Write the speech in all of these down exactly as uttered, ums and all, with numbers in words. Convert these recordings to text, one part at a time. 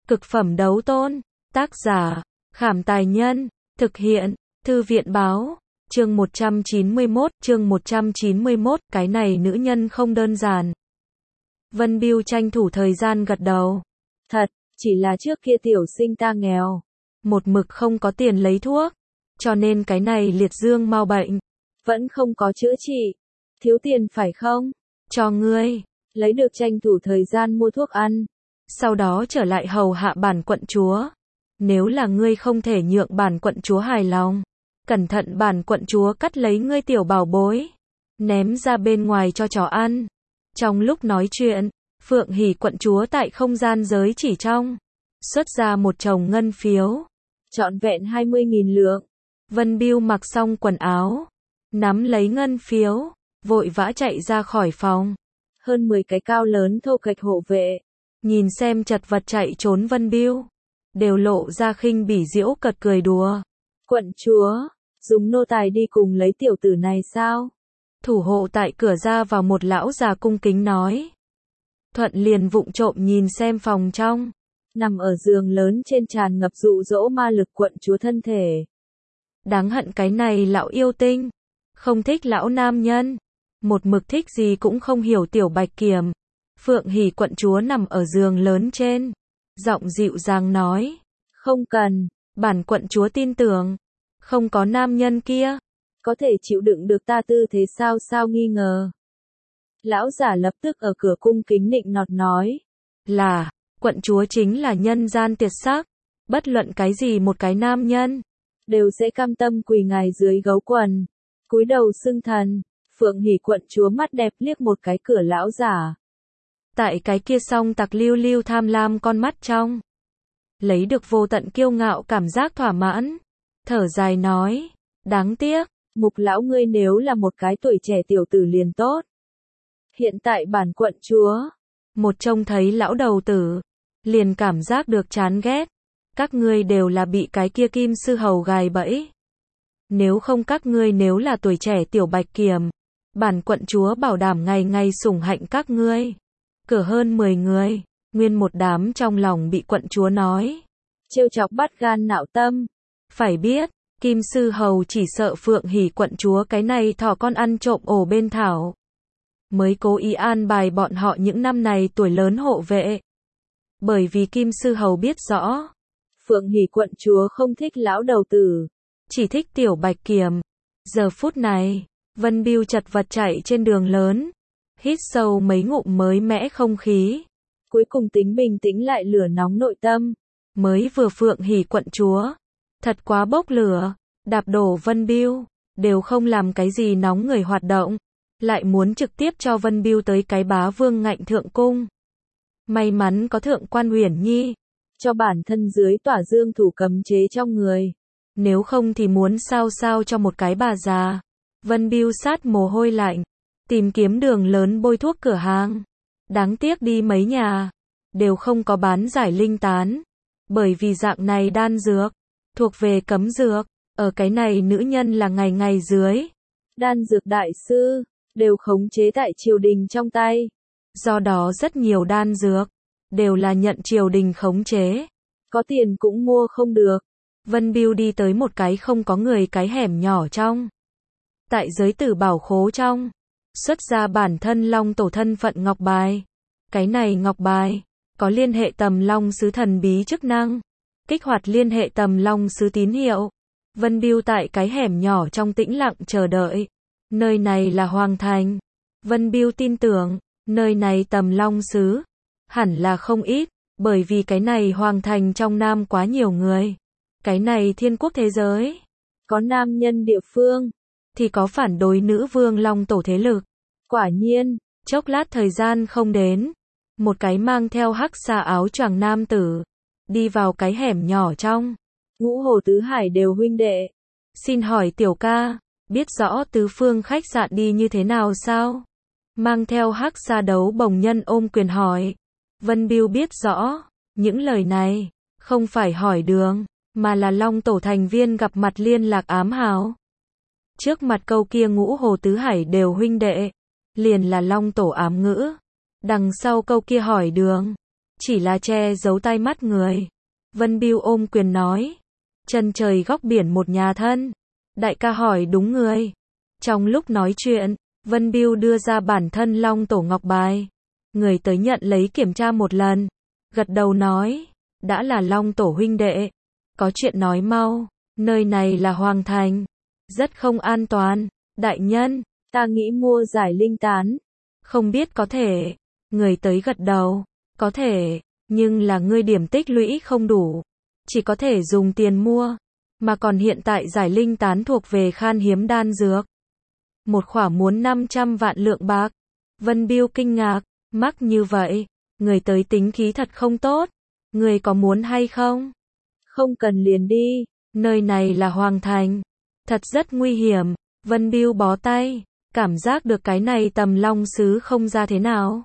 Cực phẩm đấu tôn. Tác giả, Khảm Tài Nhân. Thực hiện, Thư viện Báo. Chương một trăm chín mươi mốt, chương một trăm chín mươi mốt, cái này nữ nhân không đơn giản. Vân Biêu tranh thủ thời gian gật đầu. Thật, chỉ là trước kia tiểu sinh ta nghèo. Một mực không có tiền lấy thuốc. Cho nên cái này liệt dương mau bệnh. Vẫn không có chữa trị. Thiếu tiền phải không? Cho ngươi. Lấy được tranh thủ thời gian mua thuốc ăn. Sau đó trở lại hầu hạ bản quận chúa. Nếu là ngươi không thể nhượng bản quận chúa hài lòng. Cẩn thận bản quận chúa cắt lấy ngươi tiểu bảo bối. Ném ra bên ngoài cho chó ăn. Trong lúc nói chuyện, Phượng Hỉ quận chúa tại không gian giới chỉ trong. Xuất ra một chồng ngân phiếu. Trọn vẹn hai mươi nghìn lượng. Vân Biêu mặc xong quần áo. Nắm lấy ngân phiếu. Vội vã chạy ra khỏi phòng. Hơn mười cái cao lớn thô kệch hộ vệ. Nhìn xem chật vật chạy trốn Vân Biêu. Đều lộ ra khinh bỉ giễu cợt cười đùa. Quận chúa, dùng nô tài đi cùng lấy tiểu tử này sao? Thủ hộ tại cửa ra vào một lão già cung kính nói. Thuận liền vụng trộm nhìn xem phòng trong. Nằm ở giường lớn trên tràn ngập dụ dỗ ma lực quận chúa thân thể. Đáng hận cái này lão yêu tinh. Không thích lão nam nhân. Một mực thích gì cũng không hiểu tiểu bạch kiểm. Phượng Hỉ quận chúa nằm ở giường lớn trên. Giọng dịu dàng nói. Không cần, bản quận chúa tin tưởng. Không có nam nhân kia. Có thể chịu đựng được ta tư thế sao sao nghi ngờ. Lão giả lập tức ở cửa cung kính nịnh nọt nói. Là, quận chúa chính là nhân gian tuyệt sắc. Bất luận cái gì một cái nam nhân. Đều sẽ cam tâm quỳ ngài dưới gấu quần. Cúi đầu xưng thần. Phượng Hỉ quận chúa mắt đẹp liếc một cái cửa lão giả. Tại cái kia song tặc lưu lưu tham lam con mắt trong. Lấy được vô tận kiêu ngạo cảm giác thỏa mãn. Thở dài nói. Đáng tiếc, mục lão ngươi nếu là một cái tuổi trẻ tiểu tử liền tốt. Hiện tại bản quận chúa. Một trông thấy lão đầu tử. Liền cảm giác được chán ghét. Các ngươi đều là bị cái kia kim sư hầu gài bẫy. Nếu không các ngươi nếu là tuổi trẻ tiểu bạch kiểm. Bản quận chúa bảo đảm ngày ngày sủng hạnh các ngươi. Cửa hơn mười người, nguyên một đám trong lòng bị quận chúa nói. Trêu chọc bắt gan nạo tâm. Phải biết, kim sư hầu chỉ sợ Phượng Hỉ quận chúa cái này thỏ con ăn trộm ổ bên thảo. Mới cố ý an bài bọn họ những năm này tuổi lớn hộ vệ. Bởi vì kim sư hầu biết rõ. Phượng Hỉ quận chúa không thích lão đầu tử. Chỉ thích tiểu bạch kiểm. Giờ phút này, Vân Biêu chật vật chạy trên đường lớn. Hít sâu mấy ngụm mới mẽ không khí. Cuối cùng tính bình tĩnh lại lửa nóng nội tâm. Mới vừa Phượng Hỉ quận chúa. Thật quá bốc lửa. Đạp đổ Vân Biêu. Đều không làm cái gì nóng người hoạt động. Lại muốn trực tiếp cho Vân Biêu tới cái bá vương ngạnh thượng cung. May mắn có thượng quan Uyển Nhi. Cho bản thân dưới tỏa dương thủ cấm chế trong người. Nếu không thì muốn sao sao cho một cái bà già. Vân Biêu sát mồ hôi lạnh. Tìm kiếm đường lớn bôi thuốc cửa hàng. Đáng tiếc đi mấy nhà. Đều không có bán giải linh tán. Bởi vì dạng này đan dược. Thuộc về cấm dược. Ở cái này nữ nhân là ngày ngày dưới. Đan dược đại sư. Đều khống chế tại triều đình trong tay. Do đó rất nhiều đan dược. Đều là nhận triều đình khống chế. Có tiền cũng mua không được. Vân Biêu đi tới một cái không có người cái hẻm nhỏ trong. Tại giới tử bảo khố trong. Xuất ra bản thân long tổ thân phận ngọc bài. Cái này ngọc bài. Có liên hệ tầm long sứ thần bí chức năng. Kích hoạt liên hệ tầm long sứ tín hiệu. Vân Biêu tại cái hẻm nhỏ trong tĩnh lặng chờ đợi. Nơi này là Hoàng Thành. Vân Biêu tin tưởng. Nơi này tầm long sứ. Hẳn là không ít. Bởi vì cái này Hoàng Thành trong Nam quá nhiều người. Cái này thiên quốc thế giới. Có nam nhân địa phương. Thì có phản đối nữ vương long tổ thế lực. Quả nhiên, chốc lát thời gian không đến. Một cái mang theo hắc xa áo choàng nam tử. Đi vào cái hẻm nhỏ trong. Ngũ Hồ Tứ Hải đều huynh đệ. Xin hỏi tiểu ca, biết rõ tứ phương khách sạn đi như thế nào sao? Mang theo hắc xa đấu bồng nhân ôm quyền hỏi. Vân Biêu biết rõ, những lời này, không phải hỏi đường, mà là long tổ thành viên gặp mặt liên lạc ám hào. Trước mặt câu kia Ngũ Hồ Tứ Hải đều huynh đệ. Liền là long tổ ám ngữ. Đằng sau câu kia hỏi đường. chỉ là che giấu tai mắt người. Vân Bưu ôm quyền nói, chân trời góc biển một nhà thân. Đại ca hỏi đúng người. Trong lúc nói chuyện, Vân Bưu đưa ra bản thân Long Tổ Ngọc Bài. Người tới nhận lấy kiểm tra một lần, gật đầu nói, đã là Long Tổ huynh đệ, có chuyện nói mau, nơi này là Hoàng Thành, rất không an toàn. Đại nhân, ta nghĩ mua giải linh tán, không biết có thể. Người tới gật đầu, có thể, nhưng là ngươi điểm tích lũy không đủ, chỉ có thể dùng tiền mua, mà còn hiện tại giải linh tán thuộc về khan hiếm đan dược. Một khỏa muốn năm trăm vạn lượng bạc. Vân Bưu kinh ngạc, mắc như vậy, người tới tính khí thật không tốt, người có muốn hay không? Không cần liền đi, nơi này là Hoàng Thành, thật rất nguy hiểm. Vân Bưu bó tay, cảm giác được cái này Tầm Long Sứ không ra thế nào.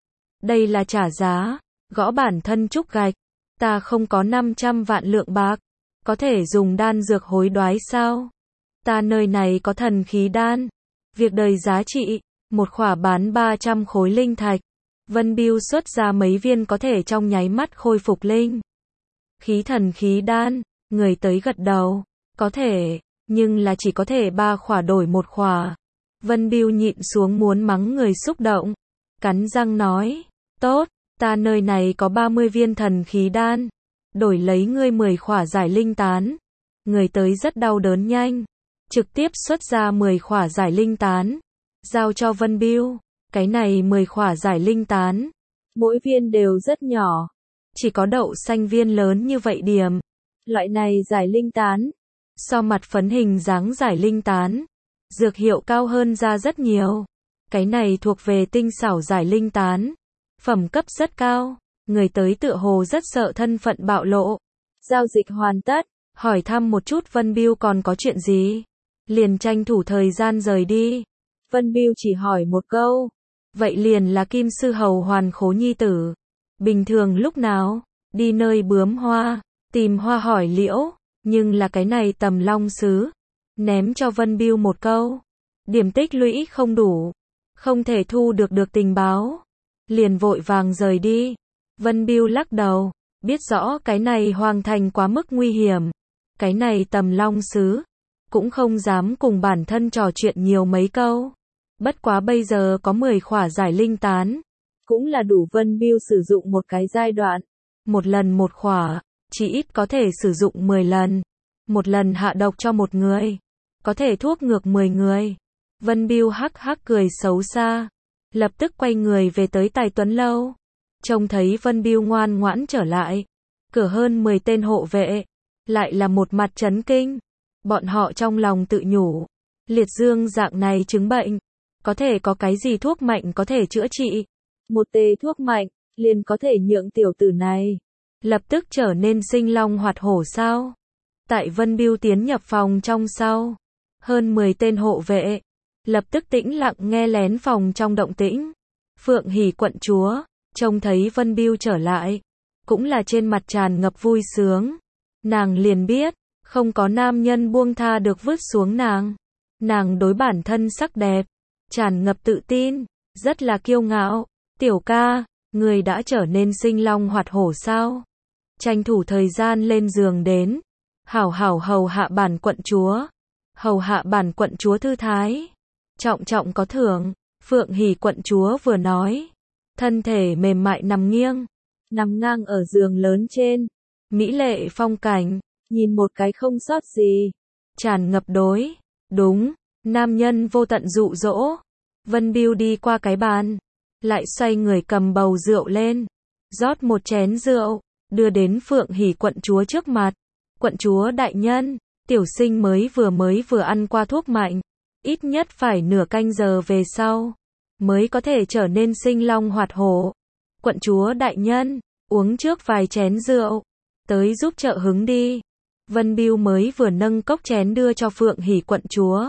Đây là trả giá, gõ bản thân trúc gạch, ta không có năm trăm vạn lượng bạc, có thể dùng đan dược hối đoái sao? Ta nơi này có thần khí đan, việc đời giá trị, một khỏa bán ba trăm khối linh thạch. Vân Bưu xuất ra mấy viên có thể trong nháy mắt khôi phục linh khí thần khí đan, người tới gật đầu, có thể, nhưng là chỉ có thể ba khỏa đổi một khỏa. Vân Bưu nhịn xuống muốn mắng người xúc động, cắn răng nói, tốt, ta nơi này có ba mươi viên thần khí đan, đổi lấy ngươi mười khỏa giải linh tán. Người tới rất đau đớn nhanh, trực tiếp xuất ra mười khỏa giải linh tán, giao cho Vân Bưu. Cái này mười khỏa giải linh tán, mỗi viên đều rất nhỏ, chỉ có đậu xanh viên lớn như vậy điểm. Loại này giải linh tán, so mặt phấn hình dáng giải linh tán, dược hiệu cao hơn ra rất nhiều. Cái này thuộc về tinh xảo giải linh tán, phẩm cấp rất cao. Người tới tựa hồ rất sợ thân phận bạo lộ. Giao dịch hoàn tất, hỏi thăm một chút Vân Bưu còn có chuyện gì, liền tranh thủ thời gian rời đi. Vân Bưu chỉ hỏi một câu, vậy liền là Kim Sư Hầu Hoàn Khố nhi tử. Bình thường lúc nào đi nơi bướm hoa, tìm hoa hỏi liễu, nhưng là cái này Tầm Long Sứ, ném cho Vân Bưu một câu, điểm tích lũy không đủ, không thể thu được được tình báo, liền vội vàng rời đi. Vân Bưu lắc đầu, biết rõ cái này Hoàng Thành quá mức nguy hiểm, cái này Tầm Long Sứ cũng không dám cùng bản thân trò chuyện nhiều mấy câu. Bất quá bây giờ có mười khỏa giải linh tán, cũng là đủ Vân Bưu sử dụng một cái giai đoạn. Một lần một khỏa, chỉ ít có thể sử dụng mười lần. Một lần hạ độc cho một người, có thể thuốc ngược mười người. Vân Bưu hắc hắc cười xấu xa, lập tức quay người về tới Tài Tuấn Lâu. Trông thấy Vân Bưu ngoan ngoãn trở lại, cửa hơn mười tên hộ vệ, lại là một mặt chấn kinh. Bọn họ trong lòng tự nhủ, liệt dương dạng này chứng bệnh, có thể có cái gì thuốc mạnh có thể chữa trị. Một tê thuốc mạnh, liền có thể nhượng tiểu tử này lập tức trở nên sinh long hoạt hổ sao? Tại Vân Bưu tiến nhập phòng trong sau, hơn mười tên hộ vệ lập tức tĩnh lặng nghe lén phòng trong động tĩnh. Phượng Hỉ quận chúa trông thấy Vân Bưu trở lại, cũng là trên mặt tràn ngập vui sướng. Nàng liền biết, không có nam nhân buông tha được vứt xuống nàng. Nàng đối bản thân sắc đẹp tràn ngập tự tin, rất là kiêu ngạo. Tiểu ca, người đã trở nên sinh long hoạt hổ sao? Tranh thủ thời gian lên giường đến, hảo hảo hầu hạ bản quận chúa, hầu hạ bản quận chúa thư thái, trọng trọng có thưởng. Phượng Hỉ quận chúa vừa nói, thân thể mềm mại nằm nghiêng, nằm ngang ở giường lớn trên, mỹ lệ phong cảnh, nhìn một cái không sót gì, tràn ngập đối, đúng, nam nhân vô tận dụ dỗ. Vân Bưu đi qua cái bàn, lại xoay người cầm bầu rượu lên, rót một chén rượu, đưa đến Phượng Hỉ quận chúa trước mặt. Quận chúa đại nhân, tiểu sinh mới vừa mới vừa ăn qua thuốc mạnh, ít nhất phải nửa canh giờ về sau, mới có thể trở nên sinh long hoạt hổ. Quận chúa đại nhân, uống trước vài chén rượu, tới giúp trợ hứng đi. Vân Bưu mới vừa nâng cốc chén đưa cho Phượng Hỉ quận chúa.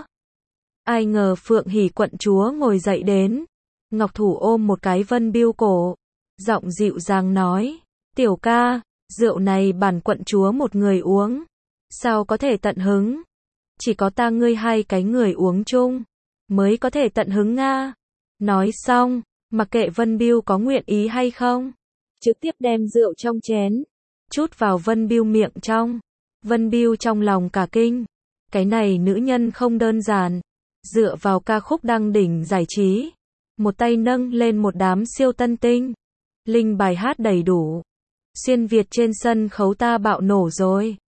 Ai ngờ Phượng Hỉ quận chúa ngồi dậy đến, ngọc thủ ôm một cái Vân Bưu cổ, giọng dịu dàng nói, tiểu ca, rượu này bản quận chúa một người uống, sao có thể tận hứng? Chỉ có ta ngươi hai cái người uống chung, mới có thể tận hứng nga. Nói xong, mặc kệ Vân Bưu có nguyện ý hay không, trực tiếp đem rượu trong chén chút vào Vân Biêu miệng trong. Vân Biêu trong lòng cả kinh. Cái này nữ nhân không đơn giản. Dựa vào ca khúc đăng đỉnh giải trí. Một tay nâng lên một đám siêu tân tinh. Linh bài hát đầy đủ. Xuyên Việt trên sân khấu ta bạo nổ rồi.